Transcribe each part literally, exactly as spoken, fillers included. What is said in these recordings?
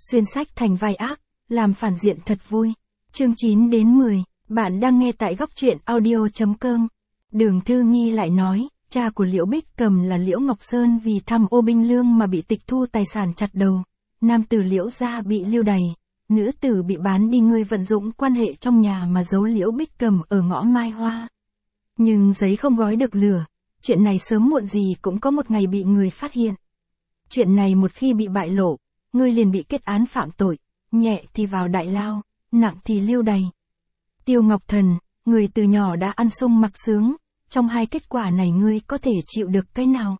xuyên sách thành vai ác, làm phản diện thật vui. Chương chín đến mười, bạn đang nghe tại góc truyện audio chấm com. Đường Thư Nghi lại nói, cha của Liễu Bích Cầm là Liễu Ngọc Sơn vì tham ô binh lương mà bị tịch thu tài sản chặt đầu. Nam tử Liễu gia bị lưu đày, nữ tử bị bán đi, ngươi vận dụng quan hệ trong nhà mà giấu Liễu Bích Cầm ở ngõ Mai Hoa. Nhưng giấy không gói được lửa, chuyện này sớm muộn gì cũng có một ngày bị người phát hiện. Chuyện này một khi bị bại lộ, ngươi liền bị kết án phạm tội, nhẹ thì vào đại lao, nặng thì lưu đày. Tiêu Ngọc Thần, người từ nhỏ đã ăn sung mặc sướng, trong hai kết quả này ngươi có thể chịu được cái nào?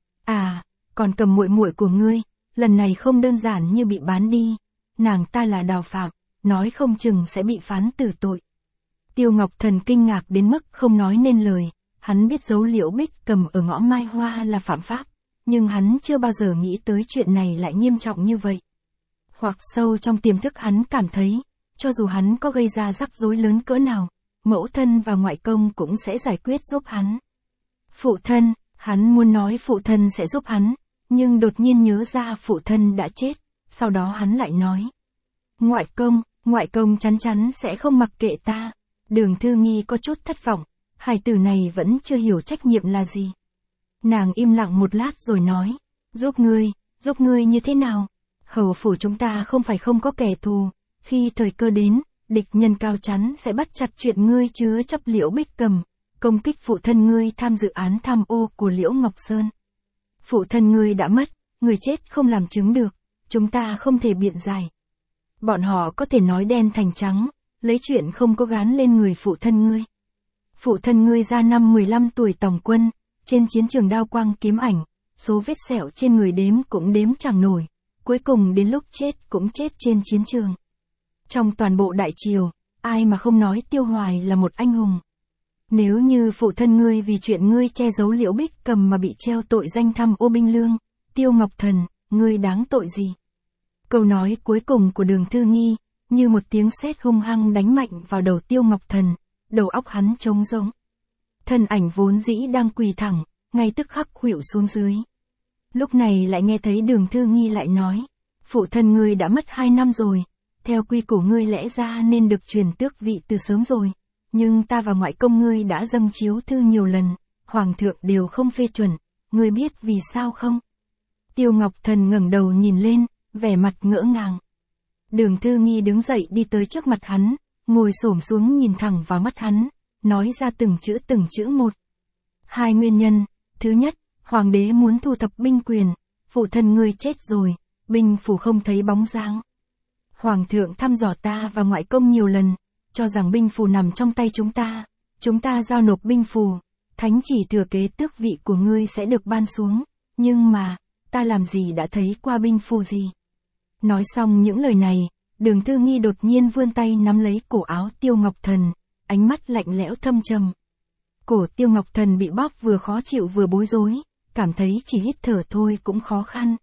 À, còn Cầm muội muội của ngươi, lần này không đơn giản như bị bán đi, nàng ta là đào phạm, nói không chừng sẽ bị phán tử tội. Tiêu Ngọc Thần kinh ngạc đến mức không nói nên lời, hắn biết giấu Liễu Bích Cầm ở ngõ Mai Hoa là phạm pháp, nhưng hắn chưa bao giờ nghĩ tới chuyện này lại nghiêm trọng như vậy. Hoặc sâu trong tiềm thức hắn cảm thấy, cho dù hắn có gây ra rắc rối lớn cỡ nào, mẫu thân và ngoại công cũng sẽ giải quyết giúp hắn. Phụ thân, hắn muốn nói phụ thân sẽ giúp hắn, nhưng đột nhiên nhớ ra phụ thân đã chết, sau đó hắn lại nói. Ngoại công, ngoại công chắn chắn sẽ không mặc kệ ta. Đường Thư Nghi có chút thất vọng, hài tử này vẫn chưa hiểu trách nhiệm là gì. Nàng im lặng một lát rồi nói, giúp ngươi, giúp ngươi như thế nào? Hầu phủ chúng ta không phải không có kẻ thù, khi thời cơ đến, địch nhân cao chắn sẽ bắt chặt chuyện ngươi chứa chấp Liễu Bích Cầm, công kích phụ thân ngươi tham dự án tham ô của Liễu Ngọc Sơn. Phụ thân ngươi đã mất, người chết không làm chứng được, chúng ta không thể biện giải. Bọn họ có thể nói đen thành trắng, lấy chuyện không có gán lên người phụ thân ngươi. Phụ thân ngươi ra năm mười lăm tuổi tòng quân, trên chiến trường đao quang kiếm ảnh, số vết sẹo trên người đếm cũng đếm chẳng nổi, cuối cùng đến lúc chết cũng chết trên chiến trường. Trong toàn bộ đại triều, ai mà không nói Tiêu Hoài là một anh hùng. Nếu như phụ thân ngươi vì chuyện ngươi che giấu Liễu Bích Cầm mà bị treo tội danh tham ô binh lương, Tiêu Ngọc Thần, ngươi đáng tội gì? Câu nói cuối cùng của Đường Thư Nghi, như một tiếng sét hung hăng đánh mạnh vào đầu Tiêu Ngọc Thần, đầu óc hắn trống rỗng. Thân ảnh vốn dĩ đang quỳ thẳng, ngay tức khắc khuỵu xuống dưới. Lúc này lại nghe thấy Đường Thư Nghi lại nói, phụ thân ngươi đã mất hai năm rồi, theo quy củ ngươi lẽ ra nên được truyền tước vị từ sớm rồi, nhưng ta và ngoại công ngươi đã dâng chiếu thư nhiều lần, hoàng thượng đều không phê chuẩn, ngươi biết vì sao không? Tiêu Ngọc Thần ngẩng đầu nhìn lên, vẻ mặt ngỡ ngàng. Đường Thư Nghi đứng dậy đi tới trước mặt hắn, ngồi xổm xuống nhìn thẳng vào mắt hắn, nói ra từng chữ từng chữ một. Hai nguyên nhân, thứ nhất, hoàng đế muốn thu thập binh quyền, phụ thân ngươi chết rồi, binh phủ không thấy bóng dáng. Hoàng thượng thăm dò ta và ngoại công nhiều lần, cho rằng binh phù nằm trong tay chúng ta, chúng ta giao nộp binh phù, thánh chỉ thừa kế tước vị của ngươi sẽ được ban xuống, nhưng mà, ta làm gì đã thấy qua binh phù gì. Nói xong những lời này, Đường Thư Nghi đột nhiên vươn tay nắm lấy cổ áo Tiêu Ngọc Thần, ánh mắt lạnh lẽo thâm trầm. Cổ Tiêu Ngọc Thần bị bóp vừa khó chịu vừa bối rối, cảm thấy chỉ hít thở thôi cũng khó khăn.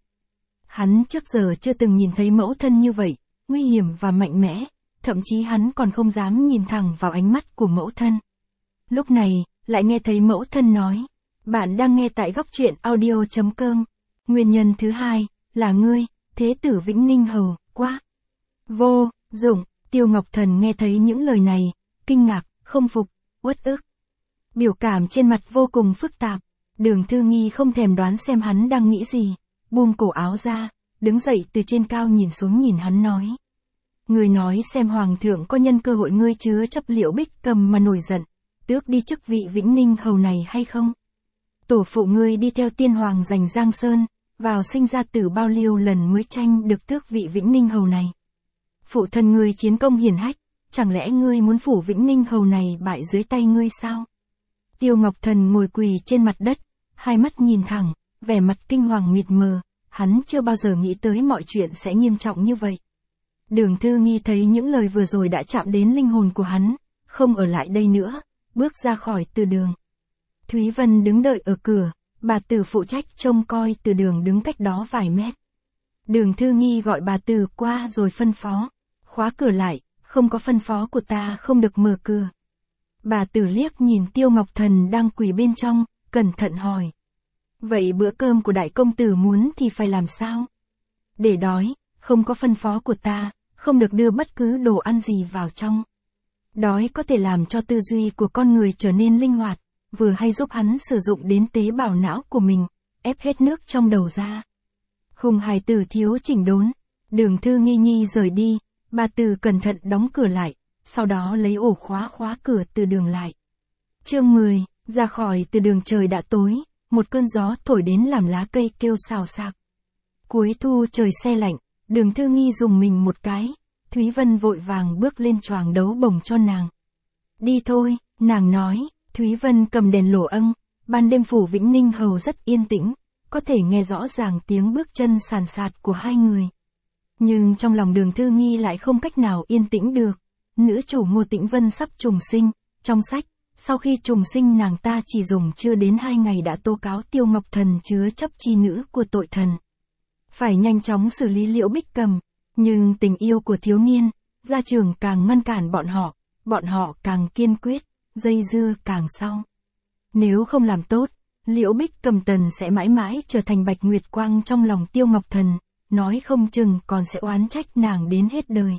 Hắn trước giờ chưa từng nhìn thấy mẫu thân như vậy, nguy hiểm và mạnh mẽ, thậm chí hắn còn không dám nhìn thẳng vào ánh mắt của mẫu thân. Lúc này, lại nghe thấy mẫu thân nói, bạn đang nghe tại góc truyện audio chấm com. Nguyên nhân thứ hai, là ngươi, Thế tử Vĩnh Ninh Hầu, quá vô dụng. Tiêu Ngọc Thần nghe thấy những lời này, kinh ngạc, không phục, uất ức. Biểu cảm trên mặt vô cùng phức tạp. Đường Thư Nghi không thèm đoán xem hắn đang nghĩ gì, buông cổ áo ra, đứng dậy từ trên cao nhìn xuống nhìn hắn nói. Ngươi nói xem hoàng thượng có nhân cơ hội ngươi chứa chấp Liễu Bích Cầm mà nổi giận, tước đi chức vị Vĩnh Ninh Hầu này hay không? Tổ phụ ngươi đi theo tiên hoàng giành Giang Sơn, vào sinh ra tử bao nhiêu lần mới tranh được tước vị Vĩnh Ninh Hầu này. Phụ thân ngươi chiến công hiển hách, chẳng lẽ ngươi muốn phủ Vĩnh Ninh Hầu này bại dưới tay ngươi sao? Tiêu Ngọc Thần ngồi quỳ trên mặt đất, hai mắt nhìn thẳng, vẻ mặt kinh hoàng mịt mờ, hắn chưa bao giờ nghĩ tới mọi chuyện sẽ nghiêm trọng như vậy. Đường Thư Nghi thấy những lời vừa rồi đã chạm đến linh hồn của hắn, không ở lại đây nữa, bước ra khỏi từ đường. Thúy Vân đứng đợi ở cửa, bà Tử phụ trách trông coi từ đường đứng cách đó vài mét. Đường Thư Nghi gọi bà Tử qua rồi phân phó, khóa cửa lại, không có phân phó của ta không được mở cửa. Bà Tử liếc nhìn Tiêu Ngọc Thần đang quỳ bên trong, cẩn thận hỏi. Vậy bữa cơm của đại công tử muốn thì phải làm sao? Để đói, không có phân phó của ta, không được đưa bất cứ đồ ăn gì vào trong. Đói có thể làm cho tư duy của con người trở nên linh hoạt, vừa hay giúp hắn sử dụng đến tế bào não của mình, ép hết nước trong đầu ra. Hùng hài tử thiếu chỉnh đốn, Đường Thư Nghi Nhi rời đi, bà Từ cẩn thận đóng cửa lại, sau đó lấy ổ khóa khóa cửa từ đường lại. Chương mười, ra khỏi từ đường trời đã tối, một cơn gió thổi đến làm lá cây kêu xào xạc. Cuối thu trời se lạnh, Đường Thư Nghi dùng mình một cái, Thúy Vân vội vàng bước lên choàng đấu bồng cho nàng. Đi thôi, nàng nói, Thúy Vân cầm đèn lổ âng, ban đêm phủ Vĩnh Ninh Hầu rất yên tĩnh, có thể nghe rõ ràng tiếng bước chân sàn sạt của hai người. Nhưng trong lòng Đường Thư Nghi lại không cách nào yên tĩnh được, nữ chủ Ngô Tĩnh Vân sắp trùng sinh, trong sách, sau khi trùng sinh nàng ta chỉ dùng chưa đến hai ngày đã tố cáo Tiêu Ngọc Thần chứa chấp chi nữ của tội thần. Phải nhanh chóng xử lý Liễu Bích Cầm, nhưng tình yêu của thiếu niên, gia trưởng càng ngăn cản bọn họ, bọn họ càng kiên quyết, dây dưa càng sau. Nếu không làm tốt, Liễu Bích Cầm Tần sẽ mãi mãi trở thành bạch nguyệt quang trong lòng Tiêu Ngọc Thần, nói không chừng còn sẽ oán trách nàng đến hết đời.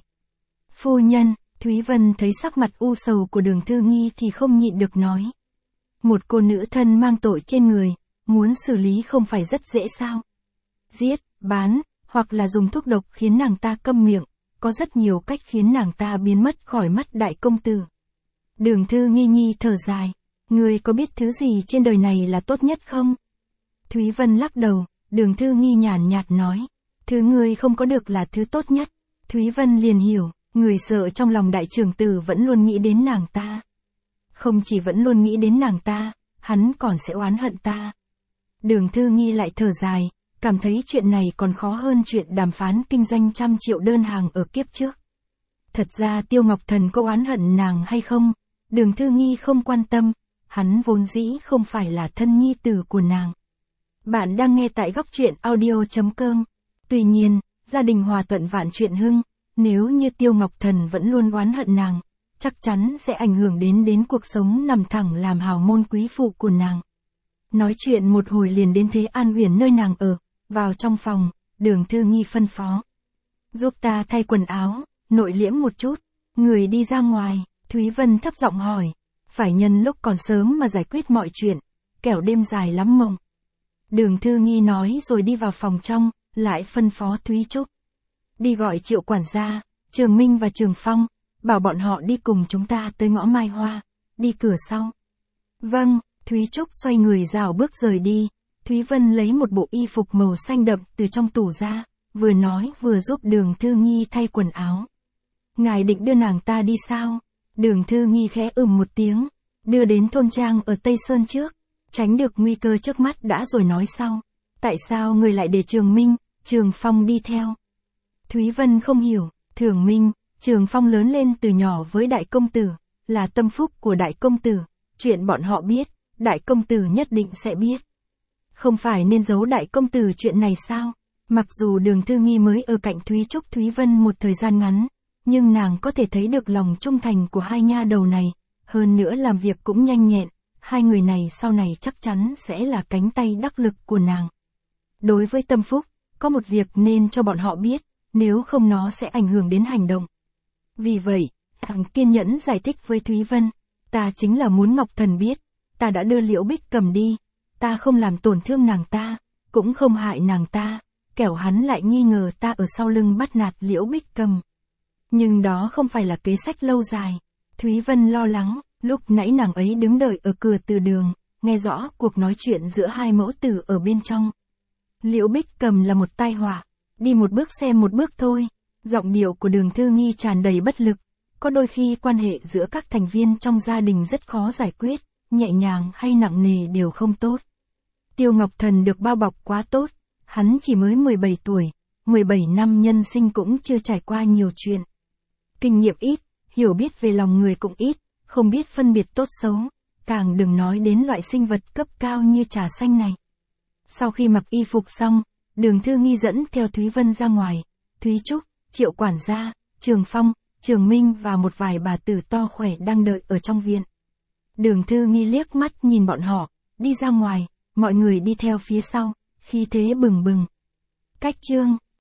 Phu nhân, Thúy Vân thấy sắc mặt u sầu của Đường Thư Nghi thì không nhịn được nói. Một cô nữ thân mang tội trên người, muốn xử lý không phải rất dễ sao? Giết, bán, hoặc là dùng thuốc độc khiến nàng ta câm miệng, có rất nhiều cách khiến nàng ta biến mất khỏi mắt đại công tử. Đường Thư Nghi Nhi thở dài, ngươi có biết thứ gì trên đời này là tốt nhất không? Thúy Vân lắc đầu, Đường Thư Nghi nhàn nhạt nói, thứ ngươi không có được là thứ tốt nhất. Thúy Vân liền hiểu, người sợ trong lòng đại trưởng tử vẫn luôn nghĩ đến nàng ta. Không chỉ vẫn luôn nghĩ đến nàng ta, hắn còn sẽ oán hận ta. Đường Thư Nghi lại thở dài, cảm thấy chuyện này còn khó hơn chuyện đàm phán kinh doanh trăm triệu đơn hàng ở kiếp trước. Thật ra Tiêu Ngọc Thần có oán hận nàng hay không, Đường Thư Nghi không quan tâm, hắn vốn dĩ không phải là thân nhi tử của nàng. Bạn đang nghe tại góc truyện audio chấm com. Tuy nhiên, gia đình hòa thuận vạn chuyện hưng, nếu như Tiêu Ngọc Thần vẫn luôn oán hận nàng, chắc chắn sẽ ảnh hưởng đến đến cuộc sống nằm thẳng làm hào môn quý phụ của nàng. Nói chuyện một hồi liền đến Thế An Uyển nơi nàng ở, vào trong phòng, Đường Thư Nghi phân phó. Giúp ta thay quần áo, nội liễm một chút, người đi ra ngoài, Thúy Vân thấp giọng hỏi, phải nhân lúc còn sớm mà giải quyết mọi chuyện, kẻo đêm dài lắm mộng. Đường Thư Nghi nói rồi đi vào phòng trong, lại phân phó Thúy Trúc. Đi gọi Triệu quản gia, Trường Minh và Trường Phong, bảo bọn họ đi cùng chúng ta tới ngõ Mai Hoa, đi cửa sau. Vâng, Thúy Trúc xoay người rảo bước rời đi, Thúy Vân lấy một bộ y phục màu xanh đậm từ trong tủ ra, vừa nói vừa giúp Đường Thư Nghi thay quần áo. Ngài định đưa nàng ta đi sao? Đường Thư Nghi khẽ ừm một tiếng, đưa đến thôn trang ở Tây Sơn trước, tránh được nguy cơ trước mắt đã rồi nói sau. Tại sao người lại để Trường Minh, Trường Phong đi theo? Thúy Vân không hiểu, Thường Minh, Trường Phong lớn lên từ nhỏ với đại công tử, là tâm phúc của đại công tử, chuyện bọn họ biết, đại công tử nhất định sẽ biết. Không phải nên giấu đại công tử chuyện này sao? Mặc dù Đường Thư Nghi mới ở cạnh Thúy Trúc Thúy Vân một thời gian ngắn, nhưng nàng có thể thấy được lòng trung thành của hai nha đầu này, hơn nữa làm việc cũng nhanh nhẹn, hai người này sau này chắc chắn sẽ là cánh tay đắc lực của nàng. Đối với tâm phúc, có một việc nên cho bọn họ biết, nếu không nó sẽ ảnh hưởng đến hành động. Vì vậy, nàng kiên nhẫn giải thích với Thúy Vân, ta chính là muốn Ngọc Thần biết, ta đã đưa Liễu Bích Cầm đi, ta không làm tổn thương nàng ta, cũng không hại nàng ta, kẻo hắn lại nghi ngờ ta ở sau lưng bắt nạt Liễu Bích Cầm. Nhưng đó không phải là kế sách lâu dài. Thúy Vân lo lắng, lúc nãy nàng ấy đứng đợi ở cửa từ đường, nghe rõ cuộc nói chuyện giữa hai mẫu tử ở bên trong. Liễu Bích Cầm là một tai họa, đi một bước xem một bước thôi. Giọng điệu của Đường Thư Nghi tràn đầy bất lực, có đôi khi quan hệ giữa các thành viên trong gia đình rất khó giải quyết, nhẹ nhàng hay nặng nề đều không tốt. Tiêu Ngọc Thần được bao bọc quá tốt, hắn chỉ mới mười bảy tuổi, mười bảy năm nhân sinh cũng chưa trải qua nhiều chuyện. Kinh nghiệm ít, hiểu biết về lòng người cũng ít, không biết phân biệt tốt xấu, càng đừng nói đến loại sinh vật cấp cao như trà xanh này. Sau khi mặc y phục xong, Đường Thư Nghi dẫn theo Thúy Vân ra ngoài, Thúy Trúc, Triệu quản gia, Trường Phong, Trường Minh và một vài bà tử to khỏe đang đợi ở trong viện. Đường Thư Nghi liếc mắt nhìn bọn họ, đi ra ngoài, mọi người đi theo phía sau, khí thế bừng bừng. Cách chương